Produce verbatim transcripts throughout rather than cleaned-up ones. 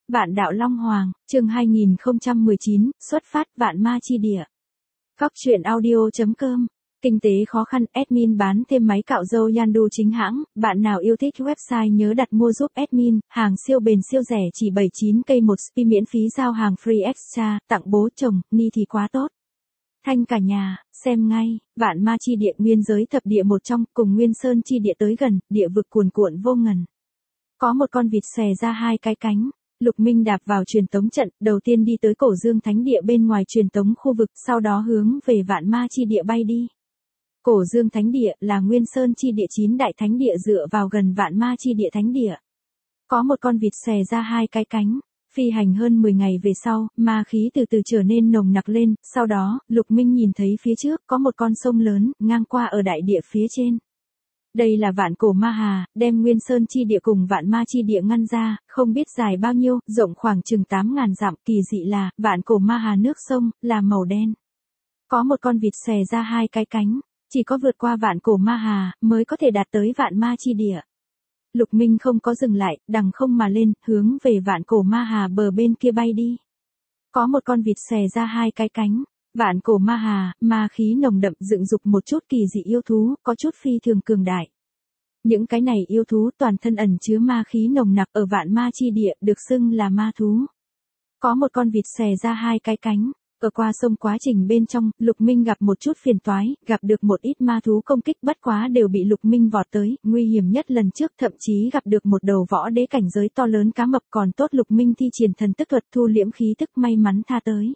Vạn đạo Long Hoàng, chương hai nghìn không trăm mười chín, xuất phát Vạn Ma Chi Địa. Góc truyện audio chấm com. Kinh tế khó khăn, admin bán thêm máy cạo râu Yandu chính hãng, bạn nào yêu thích website nhớ đặt mua giúp admin, hàng siêu bền siêu rẻ chỉ bảy mươi chín k một spi miễn phí giao hàng free extra, tặng bố chồng, ni thì quá tốt. Thanh cả nhà, xem ngay, Vạn Ma Chi Địa nguyên giới thập địa một trong, cùng Nguyên Sơn Chi Địa tới gần, địa vực cuồn cuộn vô ngần. Có một con vịt xòe ra hai cái cánh. Lục Minh đạp vào truyền tống trận, đầu tiên đi tới Cổ Dương Thánh Địa bên ngoài truyền tống khu vực, sau đó hướng về Vạn Ma Chi Địa bay đi. Cổ Dương Thánh Địa là Nguyên Sơn Chi Địa chín đại thánh địa dựa vào gần Vạn Ma Chi Địa Thánh Địa. Có một con vịt xòe ra hai cái cánh, phi hành hơn mười ngày về sau, ma khí từ từ trở nên nồng nặc lên, sau đó, Lục Minh nhìn thấy phía trước có một con sông lớn, ngang qua ở đại địa phía trên. Đây là Vạn Cổ Ma Hà, đem Nguyên Sơn Chi Địa cùng Vạn Ma Chi Địa ngăn ra, không biết dài bao nhiêu, rộng khoảng chừng tám ngàn dặm, kỳ dị là, Vạn Cổ Ma Hà nước sông, là màu đen. Có một con vịt xòe ra hai cái cánh, chỉ có vượt qua Vạn Cổ Ma Hà, mới có thể đạt tới Vạn Ma Chi Địa. Lục Minh không có dừng lại, đằng không mà lên, hướng về Vạn Cổ Ma Hà bờ bên kia bay đi. Có một con vịt xòe ra hai cái cánh. Vạn Cổ Ma Hà, ma khí nồng đậm dựng dục một chút kỳ dị yêu thú, có chút phi thường cường đại. Những cái này yêu thú toàn thân ẩn chứa ma khí nồng nặc ở Vạn Ma Chi Địa, được xưng là ma thú. Có một con vịt xòe ra hai cái cánh, ở qua sông quá trình bên trong, Lục Minh gặp một chút phiền toái, gặp được một ít ma thú công kích bất quá đều bị Lục Minh vọt tới, nguy hiểm nhất lần trước thậm chí gặp được một đầu võ đế cảnh giới to lớn cá mập, còn tốt Lục Minh thi triển thần tức thuật thu liễm khí tức may mắn tha tới.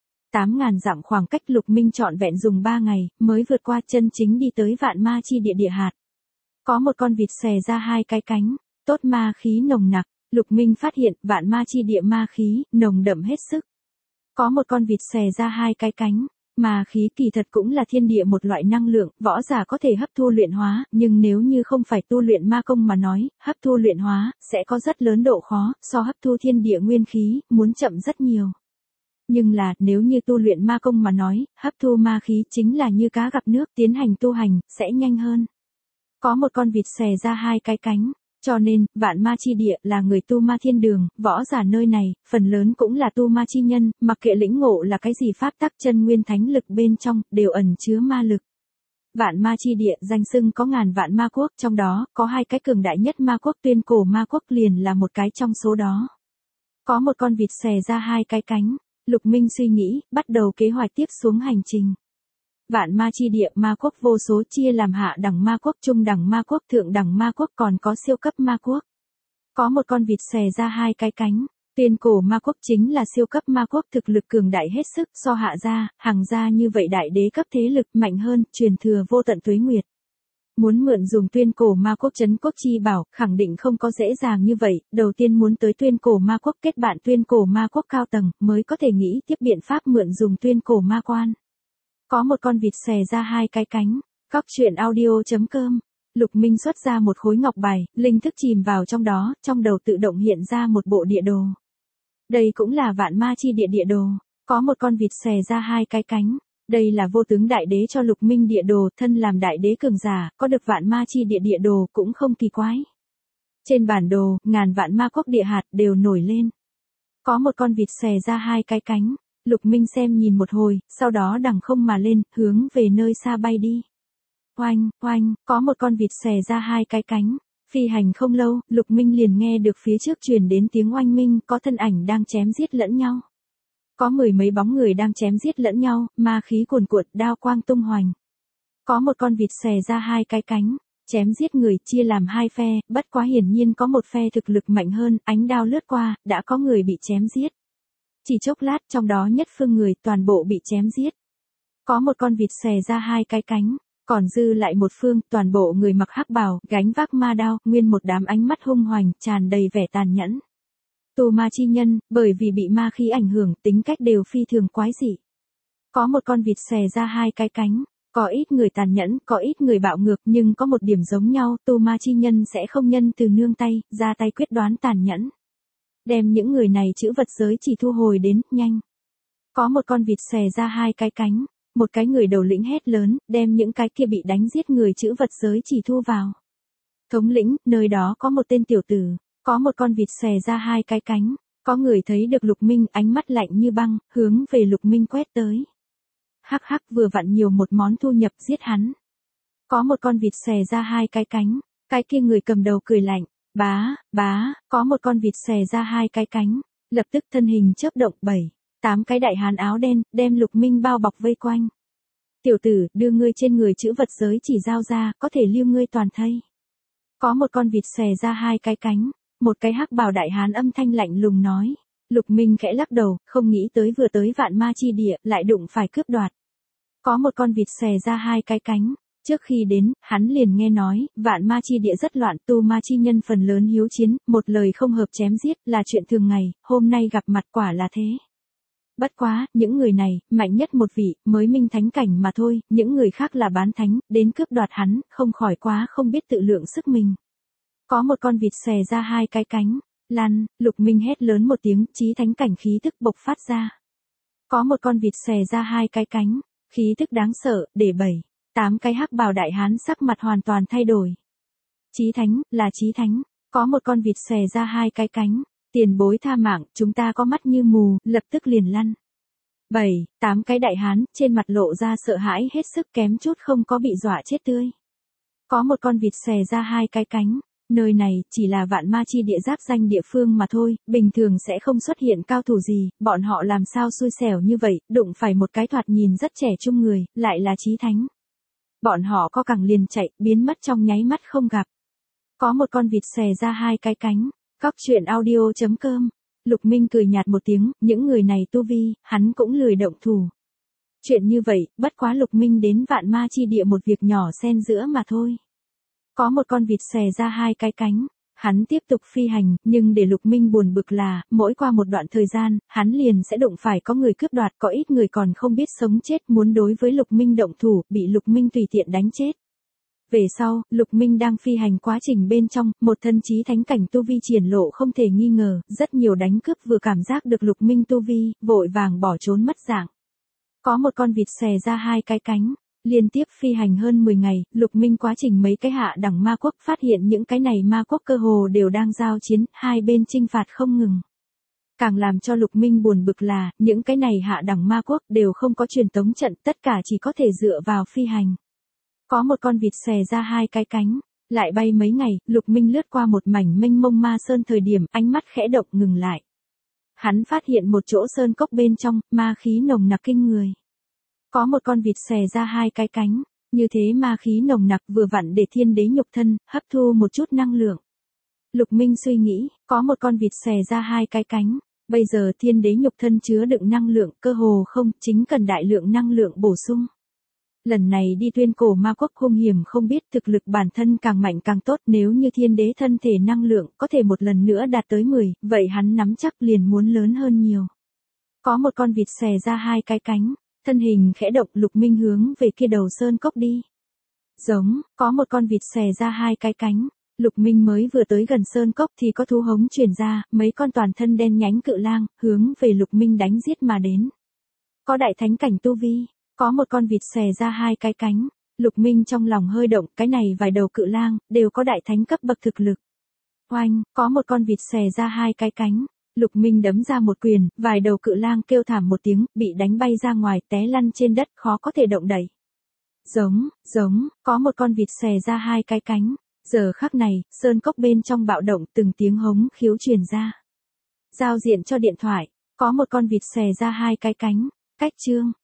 tám ngàn dặm khoảng cách Lục Minh trọn vẹn dùng ba ngày, mới vượt qua chân chính đi tới Vạn Ma Chi Địa địa hạt. Có một con vịt xòe ra hai cái cánh, tốt ma khí nồng nặc, Lục Minh phát hiện Vạn Ma Chi Địa ma khí, nồng đậm hết sức. Có một con vịt xòe ra hai cái cánh, ma khí kỳ thật cũng là thiên địa một loại năng lượng, võ giả có thể hấp thu luyện hóa, nhưng nếu như không phải tu luyện ma công mà nói, hấp thu luyện hóa, sẽ có rất lớn độ khó, so hấp thu thiên địa nguyên khí, muốn chậm rất nhiều. Nhưng là, nếu như tu luyện ma công mà nói, hấp thu ma khí chính là như cá gặp nước, tiến hành tu hành, sẽ nhanh hơn. Có một con vịt xòe ra hai cái cánh, cho nên, Vạn Ma Chi Địa là người tu ma thiên đường, võ giả nơi này, phần lớn cũng là tu ma chi nhân, mặc kệ lĩnh ngộ là cái gì pháp tắc chân nguyên thánh lực bên trong, đều ẩn chứa ma lực. Vạn Ma Chi Địa danh xưng có ngàn vạn ma quốc, trong đó, có hai cái cường đại nhất ma quốc, Tuyên Cổ Ma Quốc liền là một cái trong số đó. Có một con vịt xòe ra hai cái cánh. Lục Minh suy nghĩ, bắt đầu kế hoạch tiếp xuống hành trình. Vạn Ma Chi Địa ma quốc vô số chia làm hạ đẳng ma quốc, trung đẳng ma quốc, thượng đẳng ma quốc, còn có siêu cấp ma quốc. Có một con vịt xòe ra hai cái cánh, Tuyên Cổ Ma Quốc chính là siêu cấp ma quốc, thực lực cường đại hết sức, so hạ gia, hàng gia như vậy đại đế cấp thế lực mạnh hơn, truyền thừa vô tận tuế nguyệt. Muốn mượn dùng Tuyên Cổ Ma Quốc trấn quốc chi bảo, khẳng định không có dễ dàng như vậy, đầu tiên muốn tới Tuyên Cổ Ma Quốc kết bạn Tuyên Cổ Ma Quốc cao tầng, mới có thể nghĩ tiếp biện pháp mượn dùng Tuyên Cổ Ma Quan. Có một con vịt xòe ra hai cái cánh, góc truyện audio chấm com. Lục Minh xuất ra một khối ngọc bài, linh thức chìm vào trong đó, trong đầu tự động hiện ra một bộ địa đồ. Đây cũng là Vạn Ma Chi Địa địa đồ, có một con vịt xòe ra hai cái cánh. Đây là vô tướng đại đế cho Lục Minh địa đồ, thân làm đại đế cường giả, có được Vạn Ma Chi Địa địa đồ cũng không kỳ quái. Trên bản đồ, ngàn vạn ma quốc địa hạt đều nổi lên. Có một con vịt xòe ra hai cái cánh, Lục Minh xem nhìn một hồi, sau đó đằng không mà lên, hướng về nơi xa bay đi. Oanh, oanh, có một con vịt xòe ra hai cái cánh, phi hành không lâu, Lục Minh liền nghe được phía trước truyền đến tiếng oanh minh, có thân ảnh đang chém giết lẫn nhau. Có mười mấy bóng người đang chém giết lẫn nhau, ma khí cuồn cuộn, đao quang tung hoành. Có một con vịt xòe ra hai cái cánh, chém giết người, chia làm hai phe, bất quá hiển nhiên có một phe thực lực mạnh hơn, ánh đao lướt qua, đã có người bị chém giết. Chỉ chốc lát, trong đó nhất phương người, toàn bộ bị chém giết. Có một con vịt xòe ra hai cái cánh, còn dư lại một phương, toàn bộ người mặc hắc bào, gánh vác ma đao, nguyên một đám ánh mắt hung hoành, tràn đầy vẻ tàn nhẫn. Tu ma chi nhân, bởi vì bị ma khí ảnh hưởng, tính cách đều phi thường quái dị. Có một con vịt xòe ra hai cái cánh, có ít người tàn nhẫn, có ít người bạo ngược, nhưng có một điểm giống nhau, tu ma chi nhân sẽ không nhân từ nương tay, ra tay quyết đoán tàn nhẫn. Đem những người này chữ vật giới chỉ thu hồi đến, nhanh. Có một con vịt xòe ra hai cái cánh, một cái người đầu lĩnh hét lớn, đem những cái kia bị đánh giết người chữ vật giới chỉ thu vào. Thống lĩnh, nơi đó có một tên tiểu tử. Có một con vịt xòe ra hai cái cánh, Có người thấy được Lục Minh, ánh mắt lạnh như băng, hướng về Lục Minh quét tới. Hắc hắc, vừa vặn nhiều một món thu nhập, giết hắn. Có một con vịt xè ra hai cái cánh, cái kia người cầm đầu cười lạnh, bá, bá, có một con vịt xè ra hai cái cánh, lập tức thân hình chớp động, bảy, tám cái đại hán áo đen, đem Lục Minh bao bọc vây quanh. Tiểu tử, đưa ngươi trên người chữ vật giới chỉ giao ra, có thể lưu ngươi toàn thây. Có một con vịt xè ra hai cái cánh, một cái hắc bào đại hán âm thanh lạnh lùng nói. Lục Minh khẽ lắc đầu, không nghĩ tới vừa tới vạn ma chi địa, lại đụng phải cướp đoạt. Có một con vịt xè ra hai cái cánh. Trước khi đến, hắn liền nghe nói, vạn ma chi địa rất loạn, tu ma chi nhân phần lớn hiếu chiến, một lời không hợp chém giết, là chuyện thường ngày, hôm nay gặp mặt quả là thế. Bất quá, những người này, mạnh nhất một vị, mới minh thánh cảnh mà thôi, những người khác là bán thánh, đến cướp đoạt hắn, không khỏi quá không biết tự lượng sức mình. Có một con vịt xè ra hai cái cánh, lăn, Lục Minh hét lớn một tiếng, chí thánh cảnh khí tức bộc phát ra. Có một con vịt xè ra hai cái cánh, khí tức đáng sợ, để bảy, tám cái hắc bào đại hán sắc mặt hoàn toàn thay đổi. Chí thánh, là chí thánh, có một con vịt xè ra hai cái cánh, tiền bối tha mạng, chúng ta có mắt như mù, lập tức liền lăn. Bảy, tám cái đại hán, trên mặt lộ ra sợ hãi hết sức, kém chút không có bị dọa chết tươi. Có một con vịt xè ra hai cái cánh, nơi này chỉ là vạn ma chi địa giáp danh địa phương mà thôi, bình thường sẽ không xuất hiện cao thủ gì, bọn họ làm sao xui xẻo như vậy, đụng phải một cái thoạt nhìn rất trẻ trung người, lại là chí thánh. Bọn họ co cẳng liền chạy, biến mất trong nháy mắt không gặp. Có một con vịt xè ra hai cái cánh. Cóc truyện audio chấm com. Lục Minh cười nhạt một tiếng, những người này tu vi, hắn cũng lười động thủ. Chuyện như vậy, bất quá Lục Minh đến vạn ma chi địa một việc nhỏ xen giữa mà thôi. Có một con vịt xè ra hai cái cánh, hắn tiếp tục phi hành, nhưng để Lục Minh buồn bực là, mỗi qua một đoạn thời gian, hắn liền sẽ đụng phải có người cướp đoạt, có ít người còn không biết sống chết muốn đối với Lục Minh động thủ, bị Lục Minh tùy tiện đánh chết. Về sau, Lục Minh đang phi hành quá trình bên trong, một thân chí thánh cảnh tu vi triển lộ không thể nghi ngờ, rất nhiều đánh cướp vừa cảm giác được Lục Minh tu vi, vội vàng bỏ trốn mất dạng. Có một con vịt xè ra hai cái cánh, liên tiếp phi hành hơn mười ngày, Lục Minh quá trình mấy cái hạ đẳng ma quốc phát hiện những cái này ma quốc cơ hồ đều đang giao chiến, hai bên chinh phạt không ngừng. Càng làm cho Lục Minh buồn bực là, những cái này hạ đẳng ma quốc đều không có truyền tống trận, tất cả chỉ có thể dựa vào phi hành. Có một con vịt xè ra hai cái cánh, lại bay mấy ngày, Lục Minh lướt qua một mảnh mênh mông ma sơn thời điểm, ánh mắt khẽ động ngừng lại. Hắn phát hiện một chỗ sơn cốc bên trong, ma khí nồng nặc kinh người. Có một con vịt xè ra hai cái cánh, như thế ma khí nồng nặc vừa vặn để thiên đế nhục thân, hấp thu một chút năng lượng. Lục Minh suy nghĩ, có một con vịt xè ra hai cái cánh, bây giờ thiên đế nhục thân chứa đựng năng lượng, cơ hồ không, chính cần đại lượng năng lượng bổ sung. Lần này đi tuyên cổ ma quốc hung hiểm không biết thực lực bản thân càng mạnh càng tốt, nếu như thiên đế thân thể năng lượng có thể một lần nữa đạt tới mười, vậy hắn nắm chắc liền muốn lớn hơn nhiều. Có một con vịt xè ra hai cái cánh, thân hình khẽ động, Lục Minh hướng về kia đầu sơn cốc đi. Giống, có một con vịt xè ra hai cái cánh, Lục Minh mới vừa tới gần sơn cốc thì có thú hống truyền ra, mấy con toàn thân đen nhánh cự lang, hướng về Lục Minh đánh giết mà đến. Có đại thánh cảnh tu vi. Có một con vịt xè ra hai cái cánh, Lục Minh trong lòng hơi động, cái này vài đầu cự lang, đều có đại thánh cấp bậc thực lực. Oanh, có một con vịt xè ra hai cái cánh, Lục Minh đấm ra một quyền, vài đầu cự lang kêu thảm một tiếng, bị đánh bay ra ngoài, té lăn trên đất, khó có thể động đậy. Giống, giống, có một con vịt xè ra hai cái cánh, giờ khắc này, sơn cốc bên trong bạo động, từng tiếng hống khiếu truyền ra. Giao diện cho điện thoại, có một con vịt xè ra hai cái cánh, cách chương.